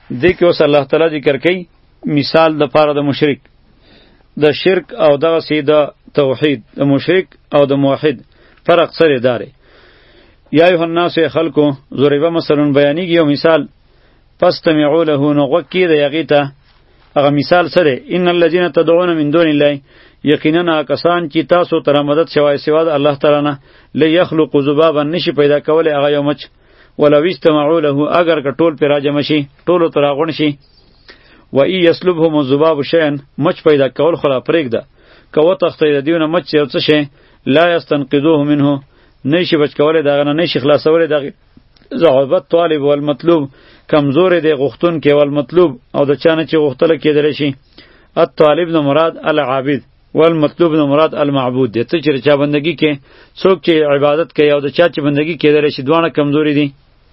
دې کې اوس الله تعالی ذکر کوي مثال د پاره د مشرک د شرک او دغه سي د توحید د مشرک او د موحد فرق سره داره. یا ایها الناس خلقو ضرب مثل بیانیږي یو مثال فاستمعوا له نغوکی د یغیته هغه مثال سره ان الذين تدعون من دون الله یقینا کسان چې تاسو تر مدد شوای سوا د الله تعالی نه ليخلق ذبابا نشي پیدا کول هغه یو مچ ولو استمعوا له اگر که ټول پر راجم شي ټول تر غون شي و ای یسلبهم الذباب شیئا مچ پیدا کول خلا پرېږده کو تخته دیونه مچ یو څه شي لا یستنقذوه منه نشي بچ کوله دغه نه نشي خلاصوله دغه ضعفت طالب والمطلوب کمزور دی غختون کې والمطلوب او د چانه چې غختله کېدل شي الطالب نو مراد العابد والمطلوب نو مراد المعبود دی ته چې چا بندگی کې څوک چې عبادت کوي او د چا چې بندگی کېدل شي دوانه کمزوري دي.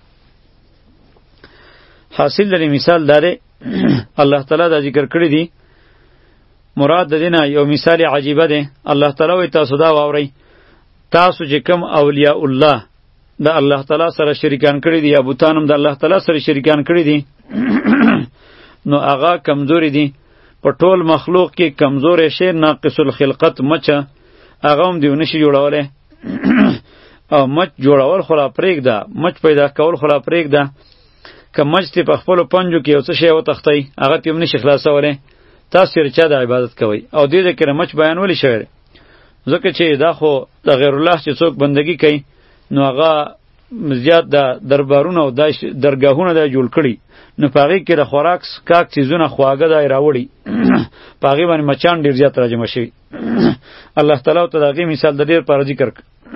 حاصل لري مثال داره الله تعالی دا ذکر کړی دی مراد د دینه یو مثال عجیبه دی. الله تعالی وی تاسو دا واورئ تاسو چې کوم اولیاء الله د الله تعالی سره شریکان کړی دي یا بوتانم د الله تعالی سره شریکان کړی دي نو هغه کمزوري دي په ټول مخلوق کې کمزورې شی ناقص الخلقت مچه هغه هم دیونه شي جوړوله او مچ جوړول خو لا پرېږده مچ پیدا کول خو لا پرېږده که مچ تی په خپلو پنجو کې یو څه شی وتختی هغه تیم نشي خلاصولی تاسو یې چا د عبادت کوئ او دې ځای کې مچ بیان ولې شوی ځکه چې دا خو د غیر الله چې څوک بندگی کوي نو هغه زیات د دربارونه او د درگاهونه د جوړ کړي نو په هغې کې د خوراک سکاک چیزونه خواږه دی راوړي په هغې باندې مچان ډېر زیات راجمع شوي الله تعالی ته د هغې مثال د ډېر پاره ذکر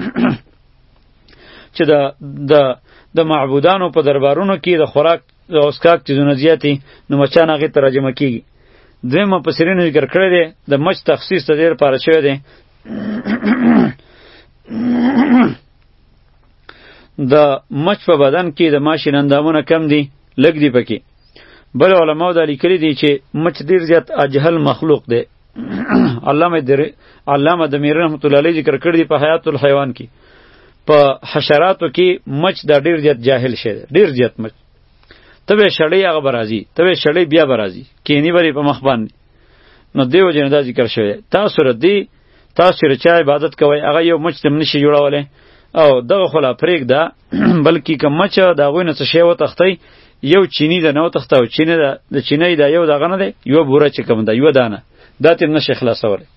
چې د معبودانو په دربارونو کې د خوراک او سکاک چیزونه زیاتې نو مچان هغې ته راجمع کېږي. دویم مفسرینو ذکر کړی دی د مچ تخصیص د ډېر پاره شوی دی د مچ په بدن کې د ماشین اندامونه کم دي لږ دي پکې بل علماء دا لیکلي دي چې مچ ډېر زیات اجهل مخلوق دی. علامه دمیر رحمت الله علیه ذکر کړی دی په حیات الحیوان کې په حشراتو کې مچ دا ډېر زیات جاهل شی دی ډېر زیات مچ ته به شړی هغه به راځي ته به شړی بیا به راځي کینی به په مخ باندې نو دیو جن دا ذکر شوی تاسو ردی تاسو چې عبادت کوئ هغه یو مچ تم نشي جوړولی او دغه خو لا پرېږده بلکې که مچ د هغوی نه څه شی وتختی یو چینی ده نه وتخته او چینی ده د چینی ده یو دغه نه دی یوه بوره چې کوم ده یوه دانه دا ترې نشي خلاصولی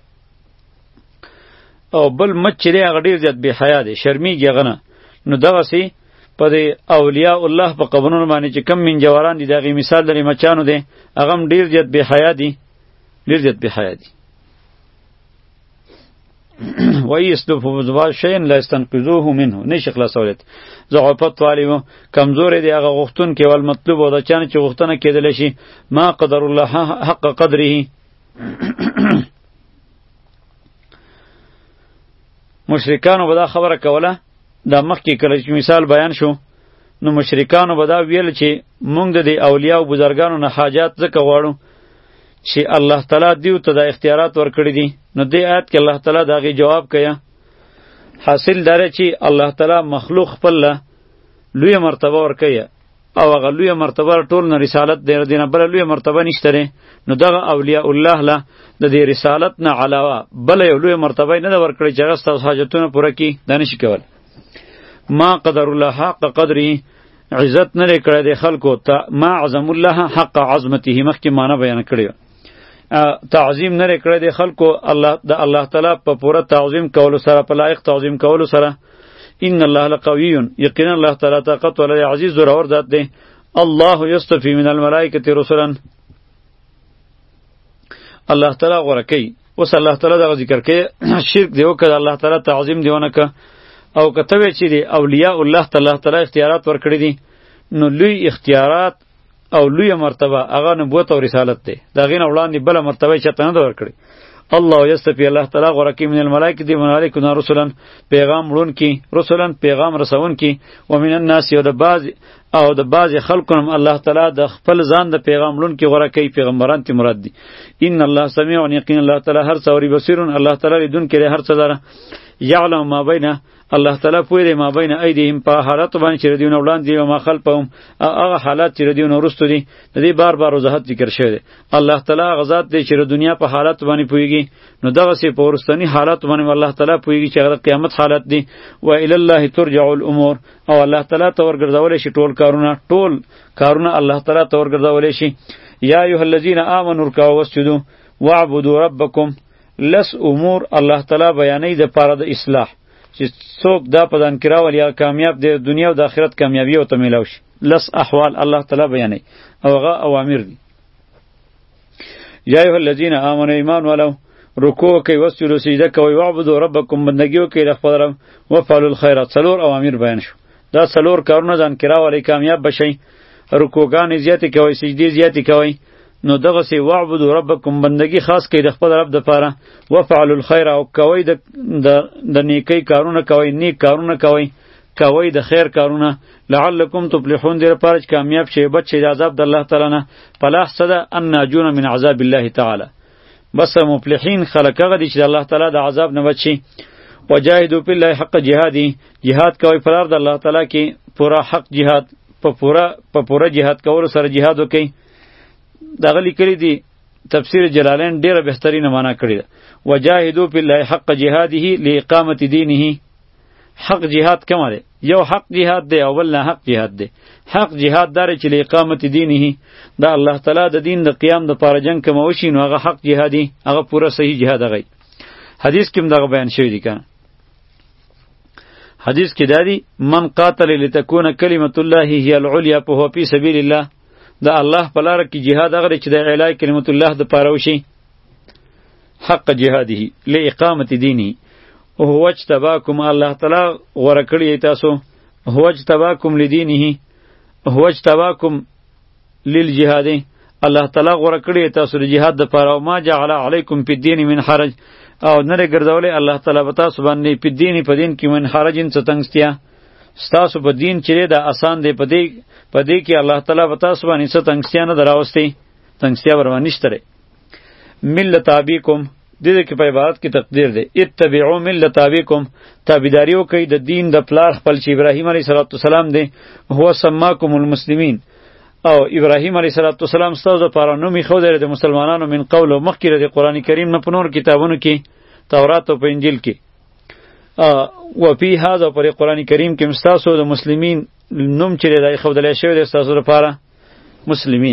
او بل مچ چې دی هغه ډېر زیات بې حیا دی شرمیږي هغه نه نو دغسې په د اولیاء الله په قبرونو باندې چې کم منجوران دي د هغې مثال لري مچانو دی هغه هم ډېر زیات بې حیا دي ډېر زیات بې حیا دي. و یسلبهم الذباب شیئا لا یستنقذوه منه نشي خلاصولی ضعفت طالب کمزوری دی هغه غوښتونکی والمطلوب او د چا نه چې غوښتنه کېدلی شي ما قدر الله حق قدره مشرکانو به دا خبره کوله دا مخکې کله چې مثال بیان شو نو مشرکانو به دا ویل چې مونږ د دې اولیاء او بزرګانو نه حاجات ځکه غواړو چې الله تعالی دیو ته د اختیارات ورکړي دي نو دې آیت کې الله تعالی د هغې جواب کوي حاصل داره چې الله تعالی مخلوق خپل لویه مرتبه ورکوي او هغه لویه مرتبه ټول نه رسالت دی دینه بله لویه مرتبه نشته دی نو دغه اولیاء الله له د دې رسالت نه علاوه بله یو لویه مرتبه یې نه ده ورکړې چې هغه ستاسو حاجتونه پوره کړي دا نشي کولی. ما قدر الله حق قدره عزت نه دی کړی دی خلکو ته ما عظم الله حق عظمته مخکې معنی بیان کړې تعظیم نه کړی دی خلکو الله د الله تعالی په پوره تعظیم کولو سره په لایق تعظیم کولو سره ان الله لقوی یقینا الله تعالی طاقت ولري عزیز زورور ذات دی. الله یصطفی من الملائکه رسلا الله تعالی غوره کوي اوس الله تعالی دغه ذکر کوي شرک دی وکړه الله تعالی تعظیم دی ونه که او کته وی چې دی اولیاء الله تعالی اختیارات ورکړي دي نو لوی اختیارات او لوی مرتبه هغه نبوت او رسالت دی دا غین وړاندې بل مرتبه چته نه ورکړي. الله یستفی الله تعالی غوره کوي من الملائکه دی ملائکه نه رسولن پیغام وړون کی رسولن پیغام رسون کی و من الناس یو د بعض خلقهم الله تعالی د خپل ځان د پیغام وړون کی غوره کوي پیغمبران تی مراد دی. ان الله سمیع یقین الله تعالی هر څه اوري بصیر الله تعالی لیدون کړي هر څه دره یعلم ما بینه الله تعالی پوی دی ما بین ایدیهم په حالت باندې چې ردیونه وړاندې او ما خلفهم هغه حالات چې ردیونه وروسته دي د دې بار بار وضاحت ذکر شوی دی. الله تعالی هغه ذات دی چې د دنیا په حالت باندې پویږي، نو دغسې په وروستني حالت باندې الله تعالی پویږي چې هغه د قیامت حالت دی. و الی الله ترجع الامور، او الله تعالی ته ورګرځولی شي ټول کارونه الله تعالی ته ورګرځولی شي. یا ایها الذین آمنوا ارکعوا واسجدوا واعبدوا ربکم. لس امور الله تعالی بیانوي د پاره د اصلاح چې څوک دا په ځان کې راولي یا کامیاب دی دنیا او د آخرت کامیابی ورته میلاو شي. لس احوال الله تعالی بیانوي او هغه اوامر دي. یا ایها الذین آمنوا ایمان ولو رکوع کوي وسجدوا سجده کوي واعبدوا ربکم بندگی وکړئ د خپل رب وفعلوا الخیرات. څلور اوامر بیان شو. دا څلور کارونه ځان کې راولي کامیاب بشئ. رکوعګانې زیاتې کوئ، سجدې زیاتې کوئ، نو دغسې واعبدوا ربکم بندگی خاص کوي د خپل رب دپاره. وفعلوا الخیر او کوئ د نیکی کارونه کوئ، نیک کارونه کوئ د خیر کارونه. لعلکم تفلحون دې لپاره چې کامیاب شئ، بچ شئ د عذاب د الله تعالی نه. فلاح څه ده؟ ان ناجون من عذاب الله تعالی. بس مفلحین خلک هغه دي چې د الله تعالی د عذاب نه بچ شي. وجاهدوا فی الله حق جهادی، جهاد کوئ په لار د الله تعالی کې پورا حق جهاد، په پورا جهاد کولو سره جهاد وکئ. دغه لیکلي دي تفسیر جلالین ډیره بهترینه معنا کړې ده. وجاهدوا فی الله حق جهاده لاقامت دینه. حق جهاد کومه ده؟ یو حق جهاد دی او بل نه حق جهاد دی. حق جهاد داره چې لاقامت دینه، دا الله تعالی د دین د قیام د پاره جنگ کوم وشي، نو هغه حق جهادي، هغه پوره صحیح جهاد هغه. حدیث کې دغه بیان شوی دی کنه. حدیث کې دا دی من قاتل لتكون کلمت الله هي العليا فهو في سبيل الله. دا الله په لار کې jihad هغه چې د اعلی کلمت الله د پاره وشي. حق جهاده لاقامت دینه. او هو اجتباکم، الله تعالی غوره کړی تاسو. هو اجتباکم لدینه، هو اجتباکم للجهاد. الله تعالی غوره کړی تاسو د جهاد د پاره. او ما جعل علیکم فی الدین من حرج، او نه ګرځولې الله تعالی په تاسو باندې په دین کې من حرجن څه تنګستیا. ستاسو په دین چې دا آسان دی، په دې کې الله تعالی په تاسو باندې څه تنګستیا نه دراوستي، تنګستیا ورونه نشته. ملت ابیکم دې کې په عبارت کې تقدیر دی اتبعوا ملت ابیکم، تابعداري وکړئ د دین د پلار خپل چې ابراهیم علیه السلام دی. هو سماکم المسلمین، او ابراهیم علیه السلام ستاسو لپاره نوم ایښودی د مسلمانانو من قول او مخکې د قرآن کریم نه په نور کتابونو کې تورات او په انجیل کې. و فی هذا پر قرآن کریم کې ستاسو د مسلمین نوم چې دی ایښودلی شوی دی ستاسو لپاره مسلمین.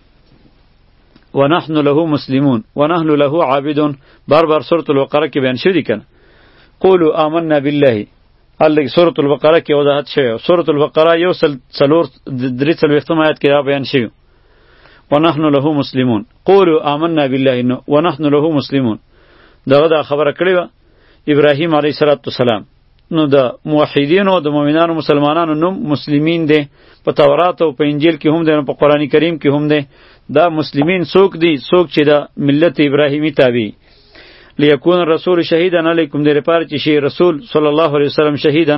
ونحن له مسلمون ونحن له عابدون. بار سورة البقره کې بیان شوی دی کنه. قولوا آمنا بالله، الله سورة البقره کې وضاحت شوی. سورة البقره یو څلور درې څلوېښتم آیت کې دا بیان شوی. ونحن له مسلمون، قولوا آمنا بالله ونحن له مسلمون. دغه دا خبره کړې وه ابراهیم علیه السلام. نو د موحدینو د مؤمنانو مسلمانانو نوم مسلمین دی. په تورات او په انجیل کې هم دی، په قرآن کریم کې هم دی. دا مسلمین څوک دی؟ څوک چې د ملت ابراهیمی تابع. لیکون رسول شهیدن علیکم، دې لپاره چې شي رسول صلی الله علیه وسلم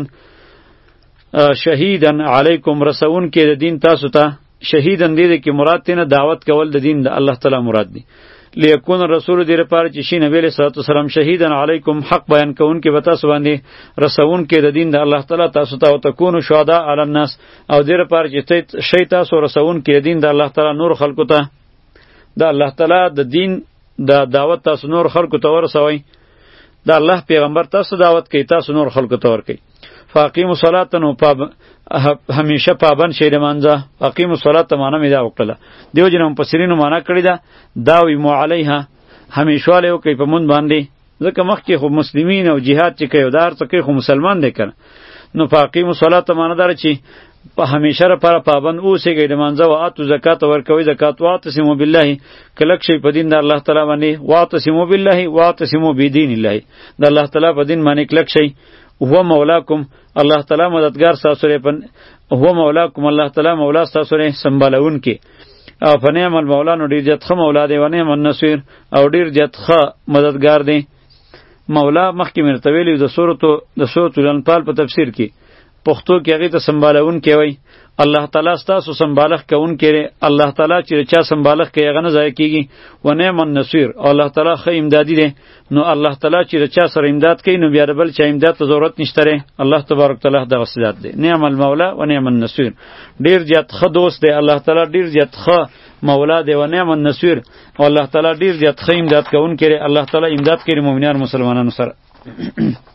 شهیدن علیکم، رسون کې د دین تاسو ته. شهیدن دې کې مراد تینه دعوت کول د دین د الله تعالی مراد دی. لیکون رسول دې لپاره چې شي نبی علیہ السلام شهیدن علیکم، حق بیان کون کې وتا سو باندې رسون کې د دین د الله تعالی تاسو ته او تکونو شهدا علی الناس، او دې لپاره چې شي تاسو رسون کې د دین د الله تعالی نور خلقو ته. د الله تعالی د دین د دعوت تاسو نور خلقو ته ورسوي. د الله پیغمبر تاسو دعوت کوي، تاسو نور خلقو ته ورکوي. فاقیموا الصلاة، نو همیشه پابند شئ د مانځه. اقیموا الصلاة معنا مې دا وکړله. دیو جن مفسرینو معنا کړې ده داویموا علیها، همیشوالی وکئ په مونږ باندې. ځکه مخکې خو مسلمین او جهاد چې کوي دا هر څه کوي خو مسلمان دی کنه. نو فاقیموا الصلاة معنا داره چې په همیشه لپاره پابند اوسئ د مانځه. و آتو زکات، ورکوئ زکات. واعتصموا بالله، کلک شئ په دین د الله تعالی باندې. واعتصموا بالله واعتصموا بدین الله، د الله تعالی په دین باندې کلک شئ. هو مولاکم، الله تعالی مددگار تاسو لري. هو مولاکم، الله تعالی مولا تاسو لري، سمبالون کې. او فنعم المولا، نو ډیر جت ښه مولا دی. ونعم النصير، او ډیر جت ښه مددگار دی. مولا مخکې مرته ویلی د سورۃ الانفال په تفسیر کې پښتو کې هغې ته سمبالونکی وایي. الله تعالی ستاسو سمبالښت کوونکی دی. الله تعالی چې چا سمبالښت کوي هغه نه ضایع کېږي. و نعم النصیر، او الله تعالی ښه امدادي دی. نو الله تعالی چې چا سره امداد کوي نو بیا د بل چا امداد ته ضرورت نشته دی. الله تبارک تعالی دغسې ذات دی. نعم المولا و نعم النصیر، ډېر زیات ښه دوست دی الله تعالی، ډېر زیات ښه مولا دی. و نعم النصیر، او الله تعالی ډېر زیات ښه امداد کوونکی دی. الله تعالی امداد کوي مؤمنان مسلمانانو سره.